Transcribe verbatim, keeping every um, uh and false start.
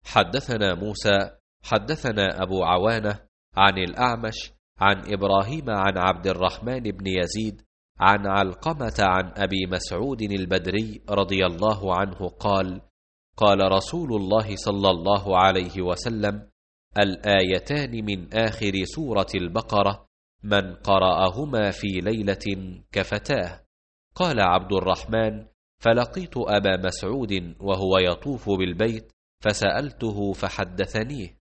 حدثنا موسى حدثنا أبو عوانة عن الأعمش عن إبراهيم عن عبد الرحمن بن يزيد عن علقمة عن أبي مسعود البدري رضي الله عنه قال: قال رسول الله صلى الله عليه وسلم: الآيتان من آخر سورة البقرة من قرأهما في ليلة كفتاه. قال عبد الرحمن: فلقيت أبا مسعود وهو يطوف بالبيت فسألته فحدثنيه.